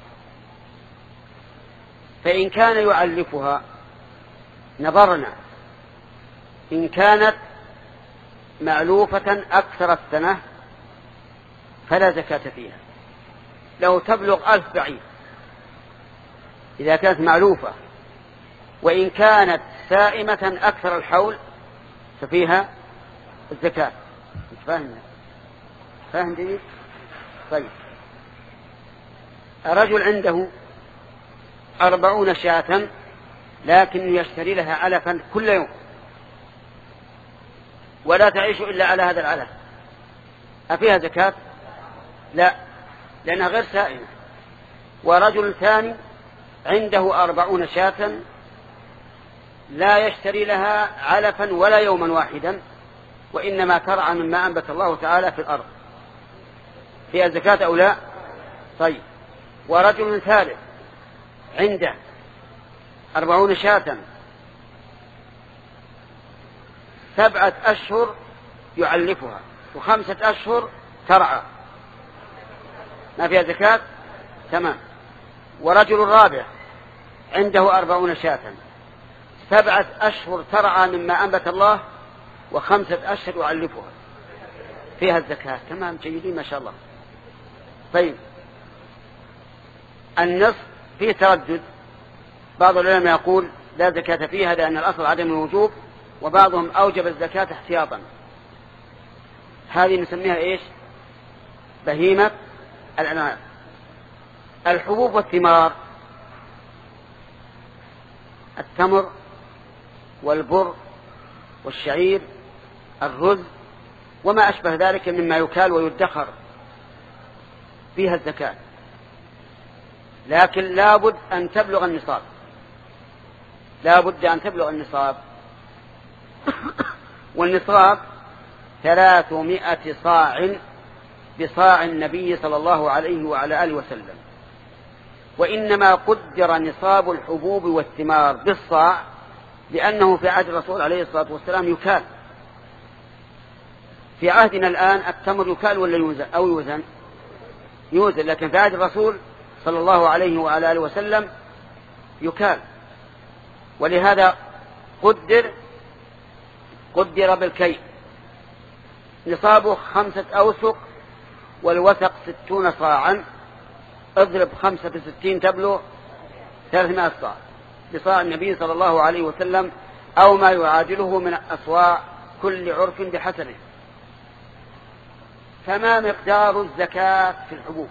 Speaker 1: فإن كان يعلفها نظرنا، إن كانت معلوفة أكثر السنة فلا زكاة فيها، لو تبلغ ألف بعير إذا كانت معلوفة. وإن كانت سائمة أكثر الحول ففيها الزكاة. فاهم فاهم دي؟ طيب، رجل عنده أربعون شاة لكن يشتري لها علفا كل يوم ولا تعيش إلا على هذا العلف، أفيها زكاة؟ لا، لأنها غير سائمة. ورجل ثاني عنده أربعون شاة لا يشتري لها علفا ولا يوما واحدا وإنما ترعى مما أنبت الله تعالى في الأرض، فيها زكاة أو لا؟ طيب، ورجل ثالث عنده أربعون شاة سبعة أشهر يعلفها وخمسة أشهر ترعى، ما فيها زكاة؟ تمام. ورجل رابع عنده أربعون شاة سبعة أشهر ترعى مما أنبت الله وخمسة أشهر يعلفها، فيها الزكاة. تمام، جيدين ما شاء الله. طيب، النصف فيه تردد، بعض العلماء يقول لا زكاة فيها لأن الأصل عدم الوجوب، وبعضهم أوجب الزكاة احتياطا. هذه نسميها إيش؟ بهيمة الأنعام. الحبوب والثمار، التمر والبر والشعير الرز وما أشبه ذلك مما يكال ويدخر، فيها الزكاة، لكن لابد أن تبلغ النصاب، لابد أن تبلغ النصاب. والنصاب ثلاثمائة صاع بصاع النبي صلى الله عليه وعلى آله وسلم. وإنما قدر نصاب الحبوب والثمار بالصاع لأنه في عهد الرسول عليه الصلاة والسلام يكال. في عهدنا الآن التمر يكال ولا يوزن أو يوزن؟ يوزن، لكن في عهد الرسول صلى الله عليه وعلى آله وسلم يكال، ولهذا قدر قدر بالكيل. نصابه خمسة أوسق والوثق ستون صاعا، اضرب خمسة في ستين تبلغ ثلاثمائة صاع بصاع النبي صلى الله عليه وسلم أو ما يعادله من أصواع كل عرف بحسنه. فما مقدار الزكاة في الحبوب؟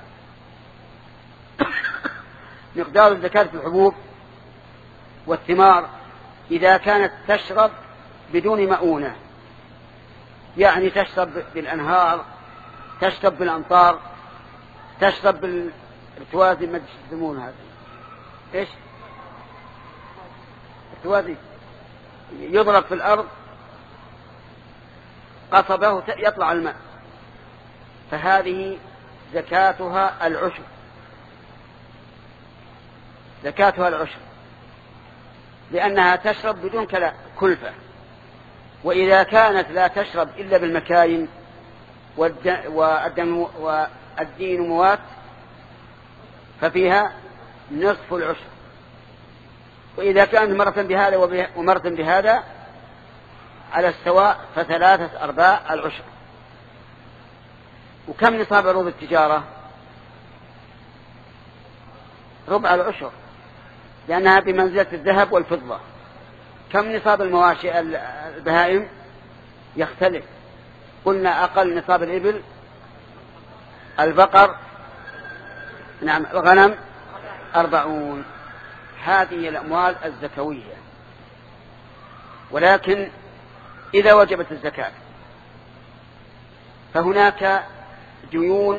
Speaker 1: مقدار الزكاة في الحبوب والثمار إذا كانت تشرب بدون مؤونة، يعني تشرب بالأنهار، تشرب بالأمطار، تشرب بالتوازي، ما تسمون هذا إيش؟ التوازي يضرب في الأرض قصبه يطلع الماء، فهذه زكاتها العشر، زكاتها العشر لأنها تشرب بدون كلفة. وإذا كانت لا تشرب إلا بالمكاين والدم والدين موات ففيها نصف العشر. وإذا كانت مرة بهذا ومرة بهذا على السواء فثلاثة أرباع العشر. وكم نصاب عروض التجارة؟ ربع العشر، لأنها بمنزلة الذهب والفضة. كم نصاب المواشي البهائم؟ يختلف. قلنا أقل نصاب الإبل، البقر نعم الغنم أربعون. هذه الأموال الزكوية. ولكن إذا وجبت الزكاة فهناك ديون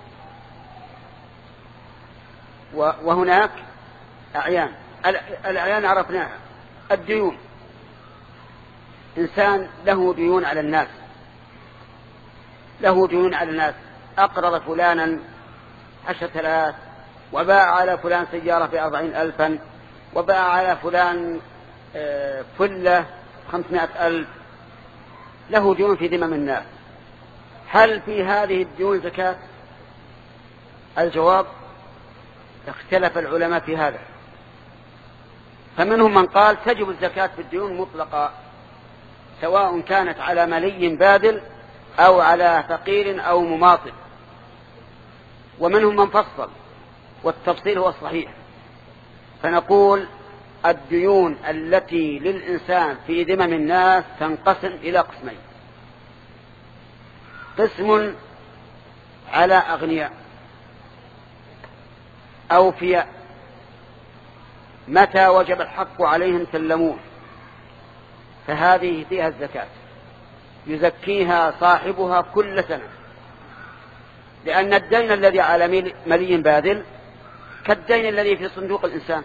Speaker 1: وهناك أعيان. الأعيان عرفناها. الديون، إنسان له ديون على الناس، له ديون على الناس، أقرض فلانا عشرة آلاف وباع على فلان سيارة بأربعين ألفا وباع على فلان فلة خمسمائة ألف، له ديون في ذمم الناس. هل في هذه الديون زكاة؟ الجواب اختلف العلماء في هذا، فمنهم من قال تجب الزكاة في الديون مطلقة سواء كانت على ملي باذل أو على فقير أو مماطل، ومنهم من فصل والتفصيل هو الصحيح. فنقول الديون التي للإنسان في ذمم الناس تنقسم إلى قسمين: قسم على أغنياء أوفياء متى وجب الحق عليهم سلموه، فهذه فيها الزكاة يزكيها صاحبها كل سنة، لأن الدين الذي على ملي باذل كالدين الذي في صندوق الإنسان.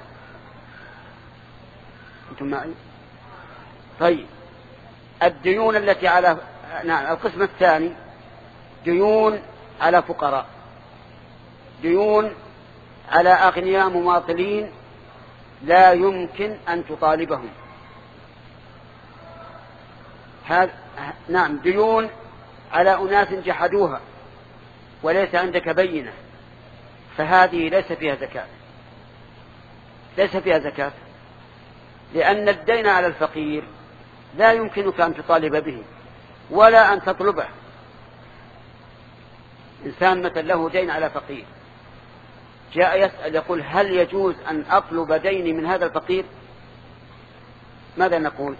Speaker 1: أنتم معي؟ طيب، الديون التي على نعم القسم الثاني ديون على فقراء، ديون على أغنياء مماطلين لا يمكن أن تطالبهم. هذا نعم ديون على أناس جحدوها وليس عندك بينة، فهذه ليس فيها زكاة، ليس فيها زكاة، لأن الدين على الفقير لا يمكنك أن تطالب به ولا أن تطلبه. إنسان مثل له دين على فقير جاء يسأل يقول: هل يجوز أن أطلب ديني من هذا الفقير؟ ماذا نقول؟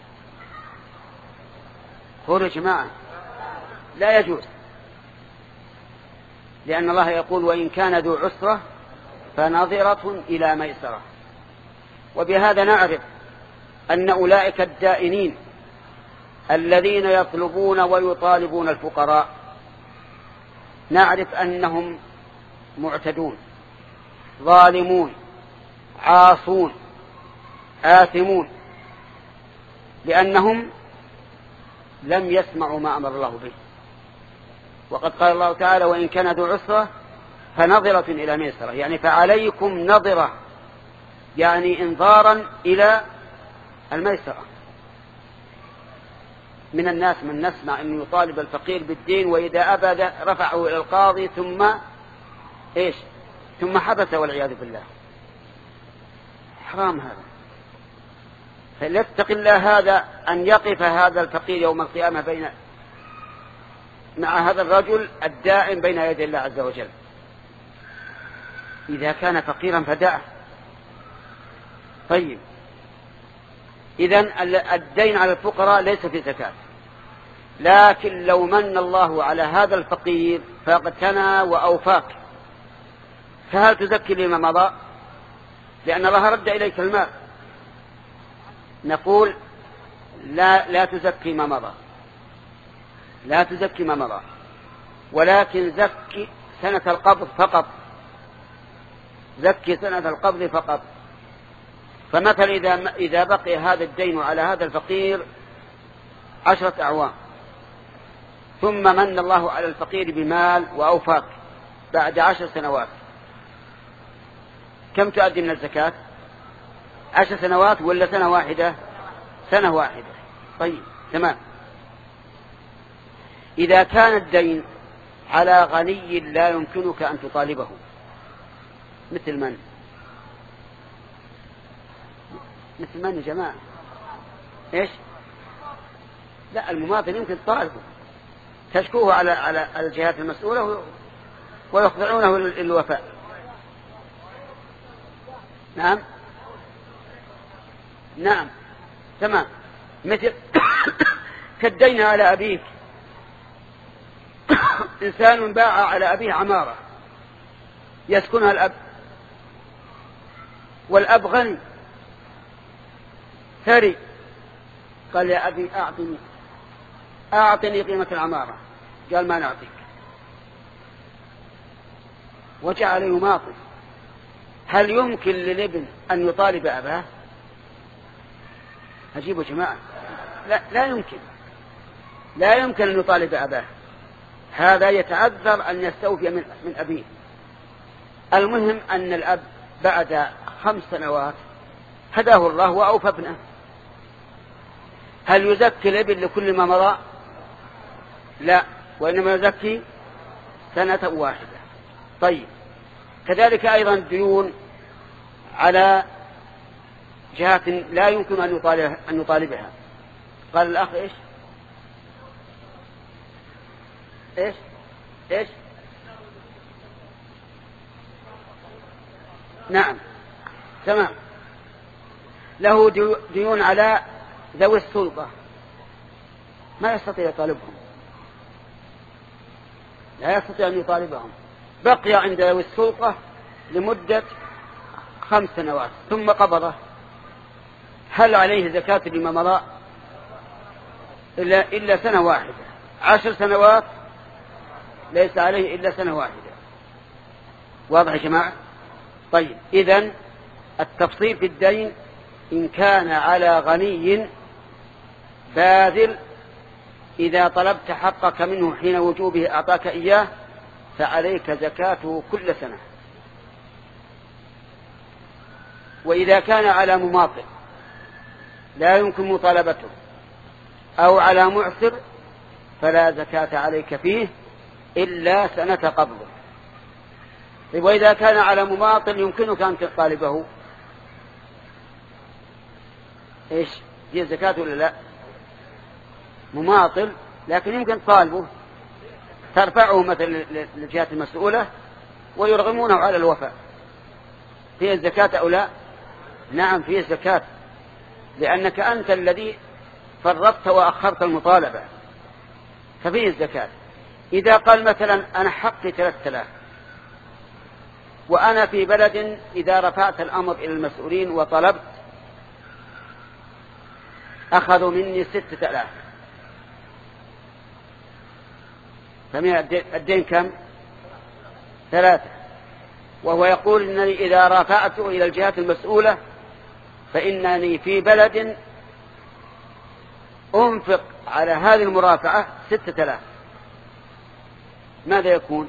Speaker 1: قولوا يا جماعة: لا يجوز، لأن الله يقول: وإن كان ذو عسرة فنظرة إلى ميسرة. وبهذا نعرف أن أولئك الدائنين الذين يطلبون ويطالبون الفقراء نعرف أنهم معتدون ظالمون عاصون آثمون، لأنهم لم يسمعوا ما أمر الله به. وقد قال الله تعالى: وإن كان ذو عسرة فنظرة إلى ميسرة، يعني فعليكم نظرة، يعني انظارا إلى الميسرة. من الناس من نسمع أن يطالب الفقير بالدين، وإذا أبى رفعه إلى القاضي ثم إيش ثم حبسه والعياذ بالله. حرام هذا. فليتق الله هذا أن يقف هذا الفقير يوم القيامة بين مع هذا الرجل الدائم بين يدي الله عز وجل. إذا كان فقيرا فدعه. طيب، إذن الدين على الفقراء ليس في زكاة، لكن لو من الله على هذا الفقير فاقتنى وأوفاك، فهل تزكي لما مضى؟ لأن الله رد إليك المال. نقول: لا لا تزكي ما مضى، لا تزكي ما مضى، ولكن زكي سنة القبض فقط، زكي سنة القبض فقط. فمثلا إذا إذا بقي هذا الدين على هذا الفقير عشرة أعوام، ثم من الله على الفقير بمال وأوفاك بعد عشر سنوات، كم تؤدي من الزكاة؟ عشر سنوات ولا سنة واحدة؟ سنة واحدة. طيب تمام. إذا كان الدين على غني لا يمكنك أن تطالبه، مثل من؟ مثل من يا جماعة؟ إيش؟ لا، المماطل يمكن تطالبه، تشكوه على على الجهات المسؤولة ويخضعونه للوفاء. نعم نعم تمام. مثل كالدين على أبيك. إنسان باع على أبيه عمارة يسكنها الأب، والأب غني ثري، قال: يا أبي أعطني أعطني قيمة العمارة. قال: ما نعطيك. وجعل يماطل. هل يمكن للابن أن يطالب أباه؟ أجيبوا جماعة، لا لا يمكن، لا يمكن أن يطالب أباه. هذا يتعذر أن يستوفي من, من أبيه. المهم أن الأب بعد خمس سنوات هداه الله وأوفى ابنه. هل يزكي الابن لكل ما مضى؟ لا، وإنما يزكي سنة واحدة. طيب، كذلك أيضا ديون على جهات لا يمكن أن يطالب أن يطالبها. قال الأخ: إيش إيش إيش نعم تمام. له ديون على ذوي السلطة ما يستطيع يطالبهم، لا يستطيع أن يطالبهم، بقي عند ذوي السلطة لمدة خمس سنوات ثم قبضه، هل عليه زكاة لما مضى؟ إلا, إلا سنة واحدة. عشر سنوات ليس عليه إلا سنة واحدة. واضح يا جماعة؟ طيب، إذن التفصيل في الدين إن كان على غني باذل إذا طلبت حقك منه حين وجوبه أعطاك إياه فعليك زكاته كل سنة. وإذا كان على مماطل لا يمكن مطالبته أو على معسر فلا زكاة عليك فيه إلا سنة قبضه. وإذا كان على مماطل يمكنك أن تطالبه إيش هي الزكاة ولا لا؟ مماطل لكن يمكن تطالبه، ترفعه مثل للجهات المسؤولة ويرغمونه على الوفاء. فيه الزكاة أو لا؟ نعم فيه الزكاة، لأنك أنت الذي فرطت وأخرت المطالبة ففيه الزكاة. إذا قال مثلا أنا حقي ثلاثة آلاف وأنا في بلد إذا رفعت الأمر إلى المسؤولين وطلبت أخذوا مني ستة آلاف، فمن الدين كم؟ ثلاثة. وهو يقول إنني إذا رفعته إلى الجهات المسؤولة فإنني في بلد أنفق على هذه المرافعة ستة آلاف، ماذا يكون؟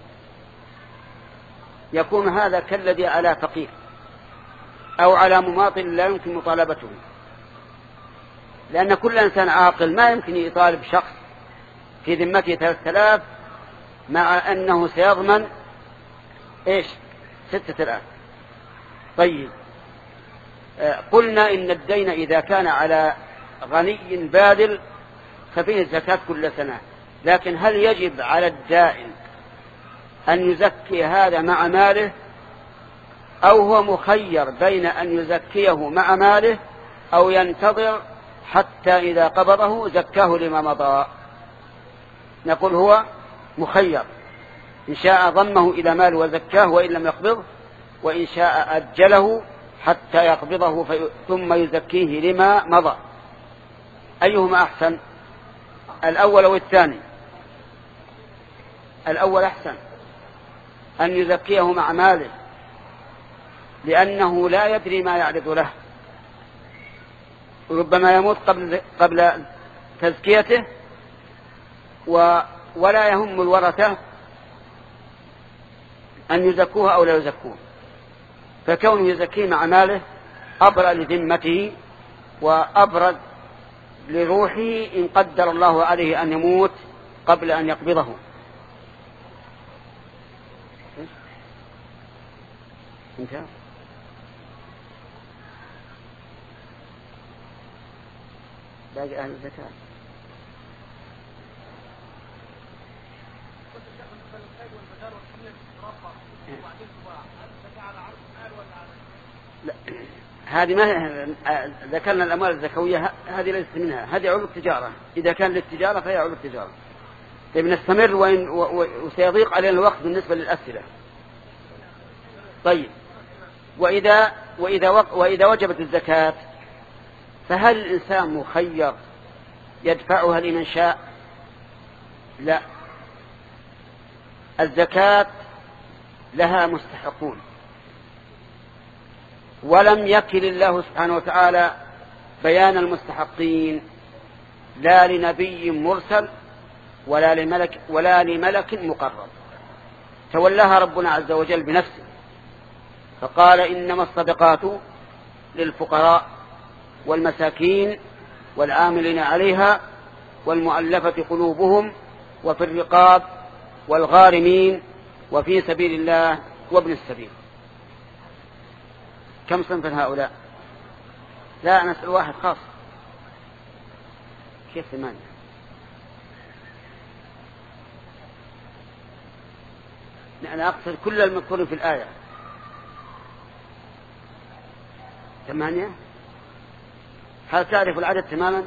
Speaker 1: يكون هذا كالذي على فقير أو على مماطل لا يمكن مطالبته، لأن كل إنسان عاقل ما يمكن يطالب شخص في ذمته ثلاثة آلاف مع أنه سيضمن إيش؟ ستة آلاف. طيب، قلنا إن الدين إذا كان على غني باذل ففيه الزكاة كل سنة، لكن هل يجب على الدائن أن يزكي هذا مع ماله أو هو مخير بين أن يزكيه مع ماله أو ينتظر حتى إذا قبضه زكاه لما مضى؟ نقول هو مخير، إن شاء ضمه إلى ماله وزكاه وإن لم يقبضه، وإن شاء أجله حتى يقبضه في ثم يزكيه لما مضى. أيهما أحسن، الأول أو الثاني؟ الأول أحسن، أن يزكيه مع ماله، لأنه لا يدري ما يعرض له، ربما يموت قبل قبل تزكيته ولا يهم الورثة أن يزكوه أو لا يزكوه، فكونه يزكيه مع ماله أبرأ لذمته وأبرد لروحه إن قدر الله عليه أن يموت قبل أن يقبضه. انتهى. باقي أهل الزكاة. لا، هذه ما ذكرنا الأموال الزكوية، هذه ليست منها، هذه عروض التجارة. إذا كان للتجارة فهي عروض التجارة. طيب نستمر وإن وسيضيق علينا الوقت بالنسبة للأسئلة. طيب، وإذا وإذا وإذا وجبت الزكاة فهل الإنسان مخير يدفعها لمن شاء؟ لا، الزكاة لها مستحقون، ولم يكل الله سبحانه وتعالى بيان المستحقين لا لنبي مرسل ولا لملك ولا لملك مقرب، تولاها ربنا عز وجل بنفسه فقال إنما الصدقات للفقراء والمساكين والعاملين عليها والمؤلفة قلوبهم وفي الرقاب والغارمين وفي سبيل الله وابن السبيل. كم صنف هؤلاء؟ لا، نسأل واحد خاص. كيف ثمانية؟ أنا أقصد كل المذكور في الآية. ثمانية؟ هل تعرف العدد تماما؟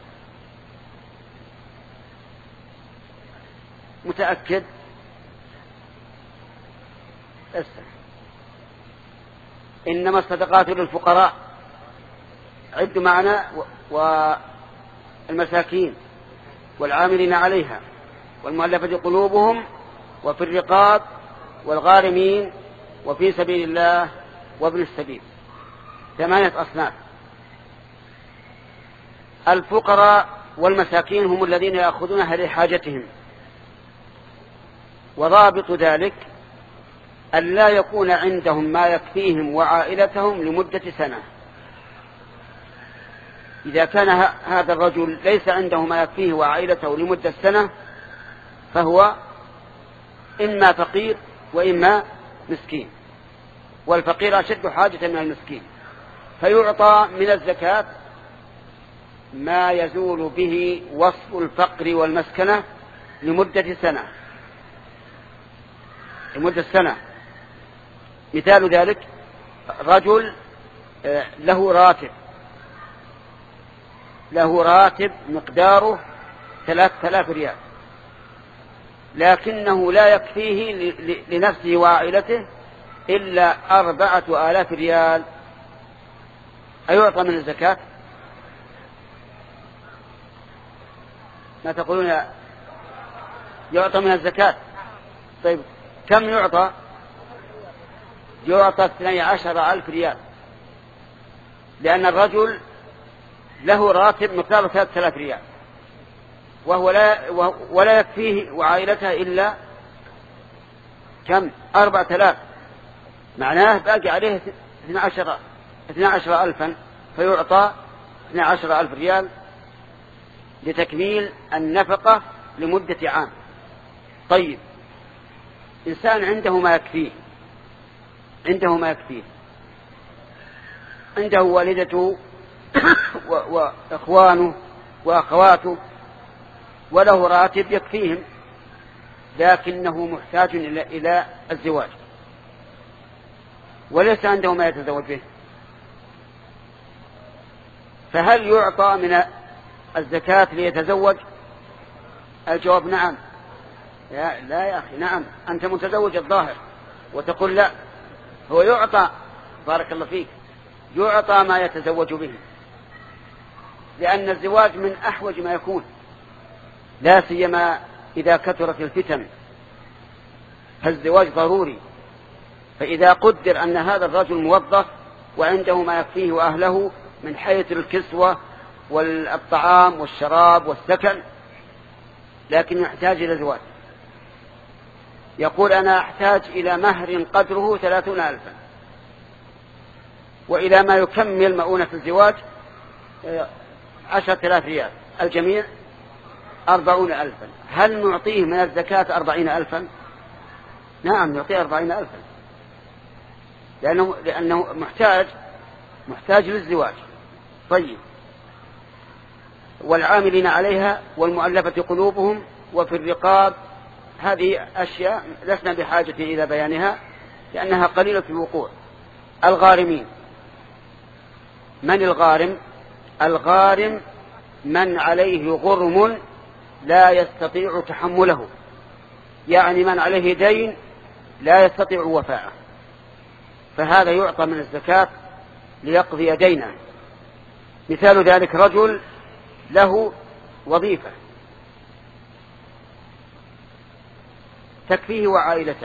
Speaker 1: متأكد؟ اسمع، إنما الصدقات للفقراء، عدوا معنا، والمساكين والعاملين عليها والمؤلفة قلوبهم وفي الرقاب والغارمين وفي سبيل الله وابن السبيل. ثمانية أصناف. الفقراء والمساكين هم الذين يأخذونها لحاجتهم، وضابط ذلك أن لا يكون عندهم ما يكفيهم وعائلتهم لمدة سنة. إذا كان هذا الرجل ليس عنده ما يكفيه وعائلته لمدة سنة فهو إما فقير وإما مسكين، والفقير أشد حاجة من المسكين، فيعطى من الزكاة ما يزول به وصف الفقر والمسكنة لمدة سنة لمدة سنة. مثال ذلك رجل له راتب له راتب مقداره ثلاثة آلاف ريال، لكنه لا يكفيه لنفسه وعائلته إلا أربعة آلاف ريال، أيعطى من الزكاة؟ ما تقولون؟ يعطى من الزكاة. طيب كم يعطى؟ يعطى اثني عشر ألف ريال، لأن الرجل له راتب مقداره ثلاثة آلاف ريال وهو لا ولا يكفيه وعائلته إلا كم؟ أربعة آلاف، معناه باقي عليه اثني عشر ألفا، فيعطى اثني عشر ألف ريال لتكميل النفقة لمدة عام. طيب إنسان عنده ما يكفيه عنده ما يكفيه عنده والدته وإخوانه وأخواته وله راتب يكفيهم، لكنه محتاج إلى الزواج وليس عنده ما يتزوج به، فهل يعطى من الزكاة ليتزوج؟ الجواب نعم. يا لا يا أخي، نعم، أنت متزوج الظاهر وتقول لا، هو يعطى، بارك الله فيك، يعطى ما يتزوج به، لأن الزواج من أحوج ما يكون، لا سيما إذا كثرت الفتن، فالزواج ضروري. فإذا قدر أن هذا الرجل موظف وعنده ما يكفيه وأهله من حيث الكسوة والطعام والشراب والسكن، لكن يحتاج إلى زواج، يقول أنا أحتاج إلى مهر قدره ثلاثون ألفا، وإلى ما يكمل مؤونة الزواج عشرة آلاف ريال، الجميع أربعون ألفا. هل نعطيه من الزكاة أربعين ألفا؟ نعم، نعطيه أربعين ألفا، لأنه, لأنه محتاج محتاج للزواج. طيب، والعاملين عليها والمؤلفة قلوبهم وفي الرقاب، هذه أشياء لسنا بحاجة إلى بيانها لأنها قليلة الوقوع. الغارمين، من الغارم؟ الغارم من عليه غرم لا يستطيع تحمله، يعني من عليه دين لا يستطيع وفاءه، فهذا يعطى من الزكاة ليقضي دينه. مثال ذلك رجل له وظيفة تكفيه وعائلته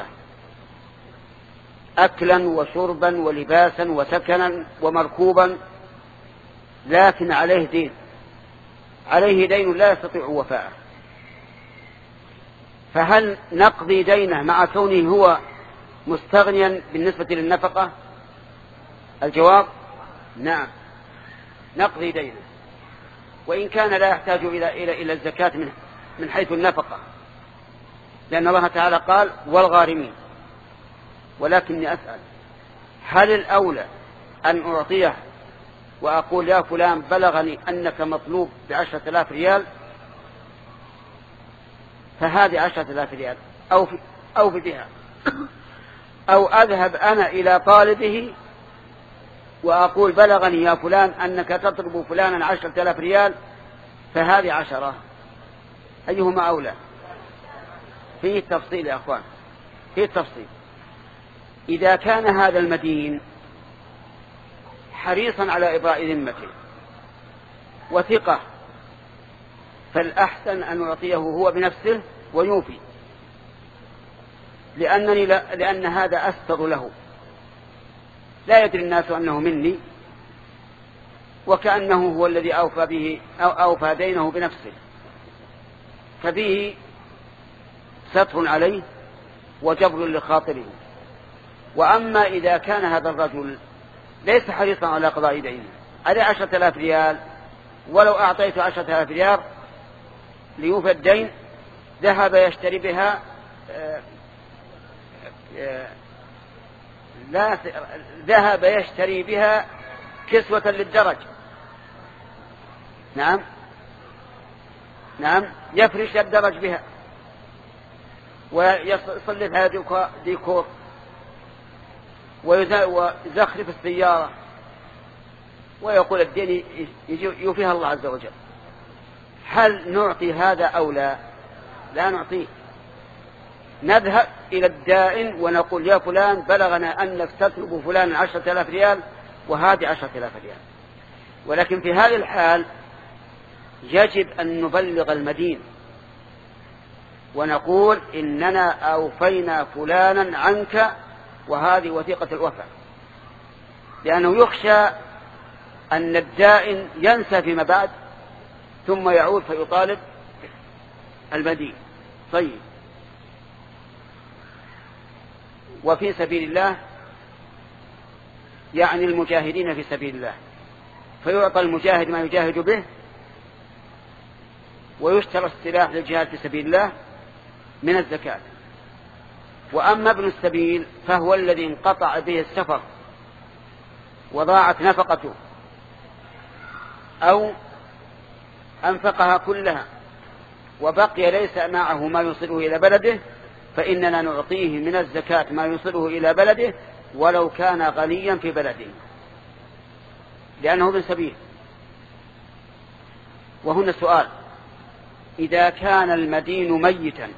Speaker 1: أكلا وشربا ولباسا وسكنا ومركوبا، لكن عليه دين عليه دين لا يستطيع وفاءه، فهل نقضي دينه مع كونه هو مستغنيا بالنسبة للنفقة؟ الجواب نعم، نقضي دينه، وإن كان لا يحتاج إلى إلى إلى الزكاة من من حيث النفقة، لأن الله تعالى قال والغارمين. ولكني أسأل، هل الأولى أن أعطيه وأقول يا فلان بلغني أنك مطلوب بعشرة آلاف ريال، فهذه عشرة آلاف ريال أو في أو في بها، أو أذهب أنا إلى طالبه وأقول بلغني يا فلان أنك تطلب فلانا عشرة آلاف ريال، فهذه عشرة، أيهما أولى؟ فيه تفصيل يا أخوان، فيه تفصيل. إذا كان هذا المدين حريصا على إبراء ذمته وثقة، فالأحسن أن يعطيه هو بنفسه ويوفي، لأنني لا لأن هذا أستر له، لا يدري الناس أنه مني، وكأنه هو الذي أوفى به أو أوفى دينه بنفسه، فبه ستر عليه وجبر لخاطره. وأما إذا كان هذا الرجل ليس حريصا على قضاء دينه، عليه عشرة آلاف ريال، ولو أعطيته عشرة آلاف ريال ليوفى الدين ذهب يشتري بها لا ذهب يشتري بها كسوة للدرج، نعم نعم يفرش الدرج بها ويصلي ديكور ويزخرف السيارة، ويقول الدين يوفيها الله عز وجل. هل نعطي هذا أو لا؟ لا نعطيه. نذهب إلى الدائن ونقول يا فلان بلغنا أنك تطلب فلان عشرة آلاف ريال، وهذه عشرة آلاف ريال. ولكن في هذه الحال يجب أن نبلغ المدين ونقول إننا أوفينا فلانا عنك وهذه وثيقة الوفاء، لأنه يخشى أن الدائن ينسى فيما بعد ثم يعود فيطالب المدين. طيب، وفي سبيل الله يعني المجاهدين في سبيل الله، فيعطى المجاهد ما يجاهد به، ويشترى السلاح للجهاد في سبيل الله من الزكاة. وأما ابن السبيل فهو الذي انقطع به السفر وضاعت نفقته أو أنفقها كلها وبقي ليس معه ما يوصله إلى بلده، فإننا نعطيه من الزكاة ما يوصله إلى بلده ولو كان غنيا في بلده، لأنه ابن سبيل. وهنا سؤال: إذا كان المدين ميتا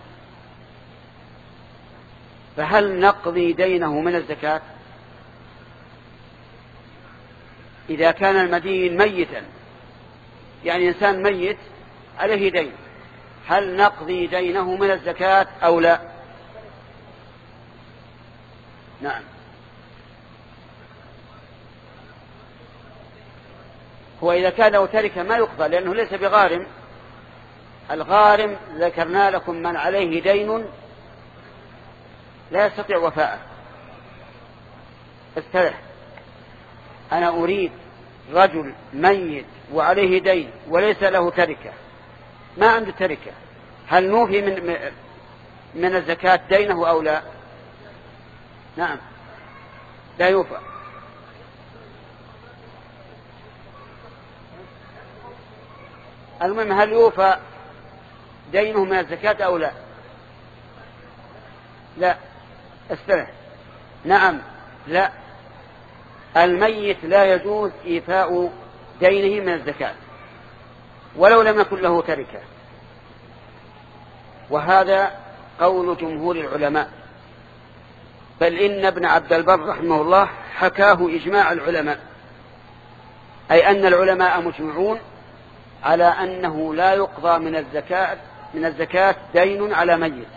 Speaker 1: فهل نقضي دينه من الزكاة؟ إذا كان المدين ميتا يعني إنسان ميت عليه دين، هل نقضي دينه من الزكاة أو لا؟ نعم. هو إذا كان له تركة ما يقضى، لأنه ليس بغارم. الغارم ذكرنا لكم من عليه دين لا يستطيع وفاءه. استرح، أنا أريد رجل ميت وعليه دين وليس له تركة، ما عنده تركة، هل نوفي من من الزكاة دينه أو لا؟ نعم، لا يوفى. المهم هل يوفى دينه من الزكاة أو لا؟ لا. استرح. نعم. لا، الميت لا يجوز إيفاء دينه من الزكاة ولو لم يكن له تركة، وهذا قول جمهور العلماء، بل إن ابن عبد البر رحمه الله حكاه إجماع العلماء، أي أن العلماء مجمعون على أنه لا يقضى من الزكاة من الزكاة دين على ميت.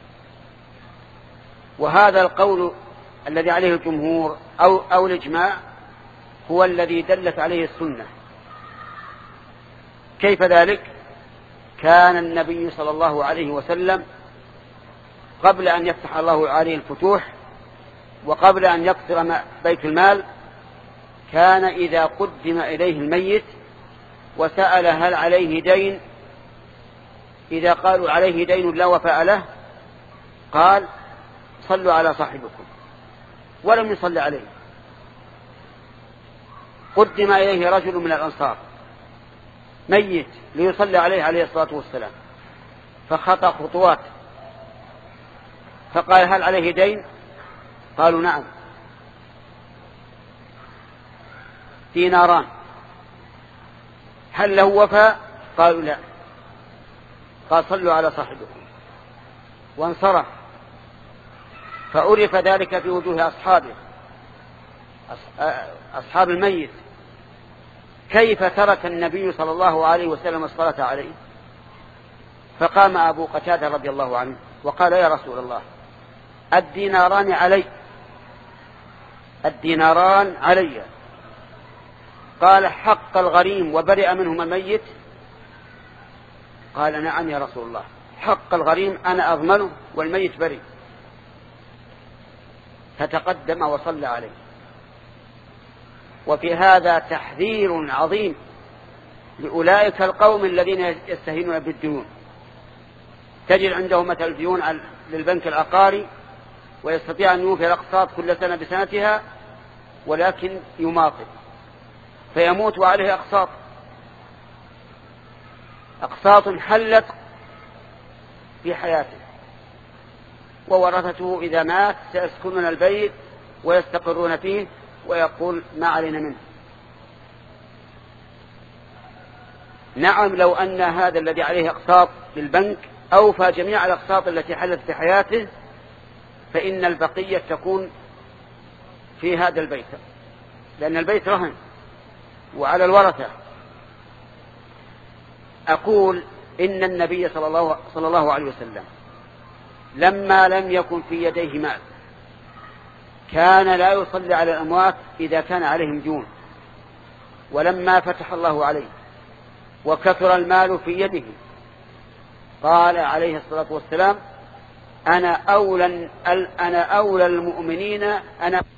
Speaker 1: وهذا القول الذي عليه الجمهور أو, أو الإجماع هو الذي دلت عليه السنة. كيف ذلك؟ كان النبي صلى الله عليه وسلم قبل أن يفتح الله عليه الفتوح وقبل أن يقصر بيت المال، كان إذا قدم إليه الميت وسأل هل عليه دين، إذا قالوا عليه دين لا وفاء له قال صلوا على صاحبكم، ولم يصلي عليه. قدم إليه رجل من الأنصار ميت ليصلي عليه عليه الصلاة والسلام، فخطأ خطوات، فقال هل عليه دين؟ قالوا نعم. ديناران، هل له وفاء؟ قالوا لا. قال صلوا على صاحبكم، وانصرف. فعرف ذلك في وجوه أصحابه، أصحاب الميت، كيف ترك النبي صلى الله عليه وسلم الصلاة عليه. فقام أبو قتادة رضي الله عنه وقال يا رسول الله الديناران علي، الديناران علي. قال حق الغريم وبرئ منهم الميت؟ قال نعم يا رسول الله، حق الغريم أنا أضمنه والميت بريء. فتقدم وصلى عليه. وفي هذا تحذير عظيم لأولئك القوم الذين يستهينون بالديون. تجد عندهم مثل الديون للبنك العقاري، ويستطيع أن يوفي الأقساط كل سنة بسنتها، ولكن يماطل فيموت وعليه أقساط، أقساط حلت في حياته، وورثته إذا مات سيسكنون البيت ويستقرون فيه، ويقول ما علينا منه. نعم لو أن هذا الذي عليه أقساط للبنك أوفى جميع الأقساط التي حلت في حياته، فإن البقية تكون في هذا البيت، لأن البيت رهن وعلى الورثة. أقول إن النبي صلى الله, صلى الله عليه وسلم لما لم يكن في يديه مال كان لا يصلي على الأموات إذا كان عليهم ديون، ولما فتح الله عليه وكثر المال في يده قال عليه الصلاة والسلام أنا أولى, أنا أولى المؤمنين أنا